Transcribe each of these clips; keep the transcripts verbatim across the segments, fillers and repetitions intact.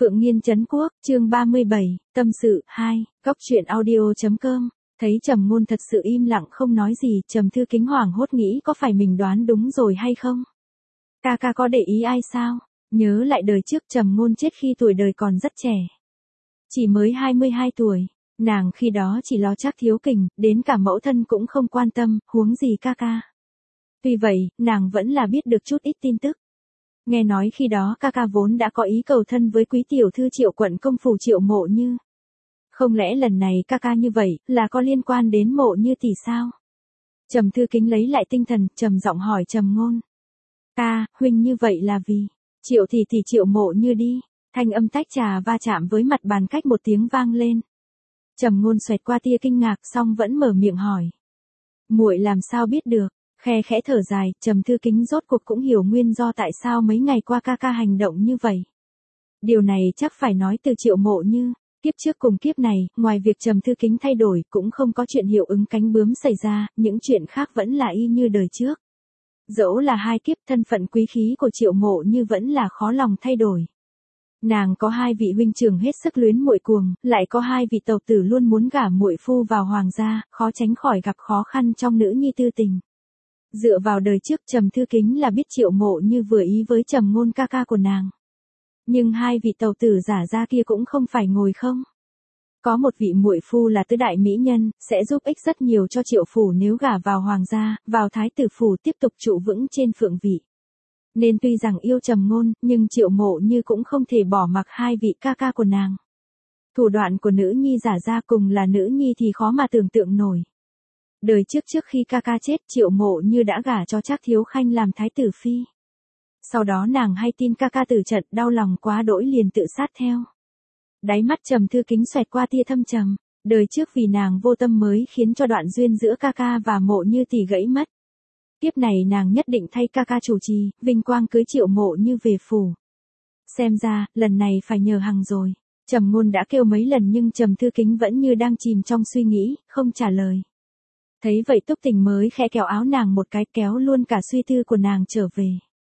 Phượng Nghiên Trấn Quốc, chương ba mươi bảy, tâm sự, hai, góc truyện audio.com. Thấy Trầm Ngôn thật sự im lặng không nói gì, Trầm Thư Kính hoảng hốt nghĩ có phải mình đoán đúng rồi hay không? Ca ca có để ý ai sao? Nhớ lại đời trước Trầm Ngôn chết khi tuổi đời còn rất trẻ. Chỉ mới hai mươi hai tuổi, nàng khi đó chỉ lo Trác Thiếu Kình, đến cả mẫu thân cũng không quan tâm, huống gì ca ca. Tuy vậy, nàng vẫn là biết được chút ít tin tức. Nghe nói khi đó ca ca vốn đã có ý cầu thân với quý tiểu thư Triệu quận công phủ Triệu Mộ Như. Không lẽ lần này ca ca như vậy, là có liên quan đến Mộ Như tỷ sao? Trầm Thư Kính lấy lại tinh thần, trầm giọng hỏi Trầm Ngôn. Ca, huynh như vậy là vì, Triệu tỷ tỷ Triệu Mộ Như đi, thanh âm tách trà va chạm với mặt bàn cách một tiếng vang lên. Trầm Ngôn xoẹt qua tia kinh ngạc xong vẫn mở miệng hỏi. Muội làm sao biết được? Khe khẽ thở dài, Trầm Thư Kính rốt cuộc cũng hiểu nguyên do tại sao mấy ngày qua ca ca hành động như vậy. Điều này chắc phải nói từ Triệu Mộ Như, kiếp trước cùng kiếp này, ngoài việc Trầm Thư Kính thay đổi cũng không có chuyện hiệu ứng cánh bướm xảy ra, những chuyện khác vẫn là y như đời trước. Dẫu là hai kiếp, thân phận quý khí của Triệu Mộ Như vẫn là khó lòng thay đổi. Nàng có hai vị huynh trưởng hết sức luyến muội cuồng, lại có hai vị tẩu tử luôn muốn gả muội phu vào hoàng gia, khó tránh khỏi gặp khó khăn trong nữ nhi tư tình. Dựa vào đời trước Trầm Thư Kính là biết Triệu Mộ Như vừa ý với Trầm Ngôn ca ca của nàng. Nhưng hai vị tẩu tử giả ra kia cũng không phải ngồi không. Có một vị muội phu là tứ đại mỹ nhân, sẽ giúp ích rất nhiều cho Triệu phủ nếu gả vào hoàng gia, vào thái tử phủ tiếp tục trụ vững trên phượng vị. Nên tuy rằng yêu Trầm Ngôn, nhưng Triệu Mộ Như cũng không thể bỏ mặc hai vị ca ca của nàng. Thủ đoạn của nữ nhi giả ra cùng là nữ nhi thì khó mà tưởng tượng nổi. Đời trước trước khi ca ca chết Triệu Mộ Như đã gả cho Trác Thiếu Khanh làm thái tử phi. Sau đó nàng hay tin ca ca tử trận đau lòng quá đỗi liền tự sát theo. Đáy mắt Trầm Thư Kính xoẹt qua tia thâm trầm, đời trước vì nàng vô tâm mới khiến cho đoạn duyên giữa ca ca và Mộ Như tỷ gãy mất. Tiếp này nàng nhất định thay ca ca chủ trì, vinh quang cưới Triệu Mộ Như về phủ. Xem ra, lần này phải nhờ Hằng rồi. Trầm Ngôn đã kêu mấy lần nhưng Trầm Thư Kính vẫn như đang chìm trong suy nghĩ, không trả lời. Thấy vậy Túc Tình mới khẽ kéo áo nàng một cái kéo luôn cả suy tư của nàng trở về.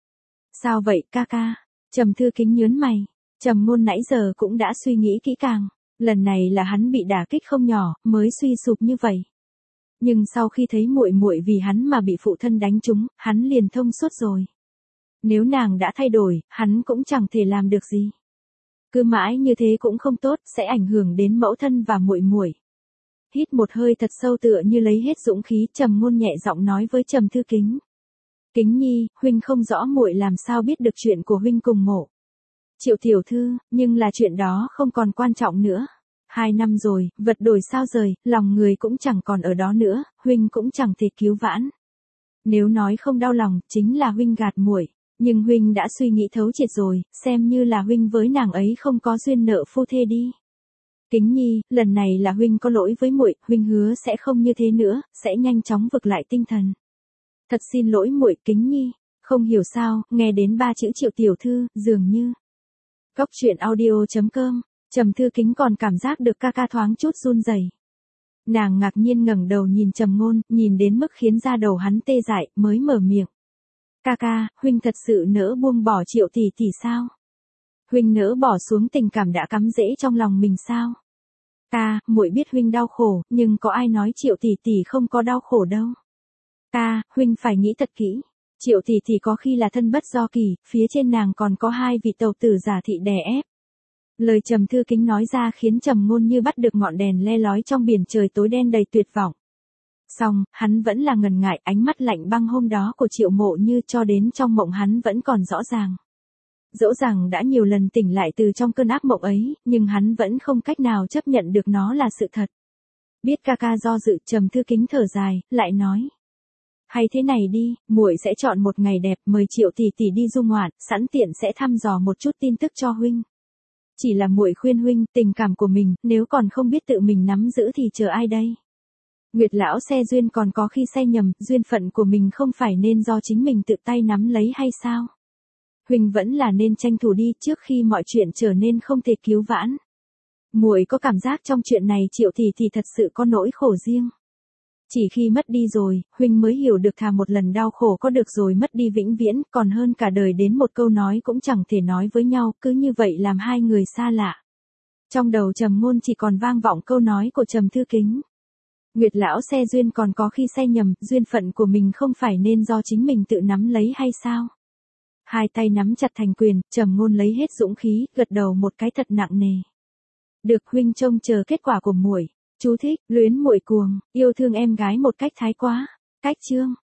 Sao vậy ca ca? Trầm Thư Kính nhớn mày. Trầm Ngôn nãy giờ cũng đã suy nghĩ kỹ càng. Lần này là hắn bị đả kích không nhỏ, mới suy sụp như vậy. Nhưng sau khi thấy muội muội vì hắn mà bị phụ thân đánh trúng, hắn liền thông suốt rồi. Nếu nàng đã thay đổi, hắn cũng chẳng thể làm được gì. Cứ mãi như thế cũng không tốt, sẽ ảnh hưởng đến mẫu thân và muội muội. Hít một hơi thật sâu tựa như lấy hết dũng khí, Trầm Ngôn nhẹ giọng nói với Trầm Thư Kính. Kính nhi, huynh không rõ muội làm sao biết được chuyện của huynh cùng Mộ Triệu tiểu thư, nhưng là chuyện đó không còn quan trọng nữa. Hai năm rồi, vật đổi sao rời, lòng người cũng chẳng còn ở đó nữa, huynh cũng chẳng thể cứu vãn. Nếu nói không đau lòng, chính là huynh gạt muội, nhưng huynh đã suy nghĩ thấu triệt rồi, xem như là huynh với nàng ấy không có duyên nợ phu thê đi. Kính nhi, lần này là huynh có lỗi với muội, huynh hứa sẽ không như thế nữa, sẽ nhanh chóng vực lại tinh thần. Thật xin lỗi muội, Kính nhi. Không hiểu sao, nghe đến ba chữ Triệu tiểu thư, dường như. Góc truyện audio.com, Trầm Thư Kính còn cảm giác được ca ca thoáng chút run rẩy. Nàng ngạc nhiên ngẩng đầu nhìn Trầm Ngôn, nhìn đến mức khiến da đầu hắn tê dại, mới mở miệng. Ca ca, huynh thật sự nỡ buông bỏ Triệu tỷ tỷ sao? Huynh nỡ bỏ xuống tình cảm đã cắm rễ trong lòng mình sao? Ca, muội biết huynh đau khổ, nhưng có ai nói Triệu tỷ tỷ không có đau khổ đâu. Ca, huynh phải nghĩ thật kỹ. Triệu tỷ tỷ có khi là thân bất do kỳ, phía trên nàng còn có hai vị tẩu tử giả thị đè ép. Lời Trầm Thư Kính nói ra khiến Trầm Ngôn như bắt được ngọn đèn le lói trong biển trời tối đen đầy tuyệt vọng. Song, hắn vẫn là ngần ngại, ánh mắt lạnh băng hôm đó của Triệu Mộ Như cho đến trong mộng hắn vẫn còn rõ ràng. Dẫu rằng đã nhiều lần tỉnh lại từ trong cơn ác mộng ấy, nhưng hắn vẫn không cách nào chấp nhận được nó là sự thật. Biết ca ca do dự, Trầm Thư Kính thở dài, lại nói. Hay thế này đi, muội sẽ chọn một ngày đẹp, mời Triệu tỷ tỷ đi du ngoạn, sẵn tiện sẽ thăm dò một chút tin tức cho huynh. Chỉ là muội khuyên huynh, tình cảm của mình, nếu còn không biết tự mình nắm giữ thì chờ ai đây? Nguyệt lão xe duyên còn có khi say nhầm, duyên phận của mình không phải nên do chính mình tự tay nắm lấy hay sao? Huynh vẫn là nên tranh thủ đi trước khi mọi chuyện trở nên không thể cứu vãn. Muội có cảm giác trong chuyện này Triệu tỷ tỷ thật sự có nỗi khổ riêng. Chỉ khi mất đi rồi, huynh mới hiểu được thà một lần đau khổ có được rồi mất đi vĩnh viễn, còn hơn cả đời đến một câu nói cũng chẳng thể nói với nhau, cứ như vậy làm hai người xa lạ. Trong đầu Trầm Ngôn chỉ còn vang vọng câu nói của Trầm Thư Kính. Nguyệt lão xe duyên còn có khi say nhầm, duyên phận của mình không phải nên do chính mình tự nắm lấy hay sao? Hai tay nắm chặt thành quyền, Trầm Ngôn lấy hết dũng khí, gật đầu một cái thật nặng nề. Được, huynh trông chờ kết quả của muội. Chú thích, luyến muội cuồng, yêu thương em gái một cách thái quá. Cách chương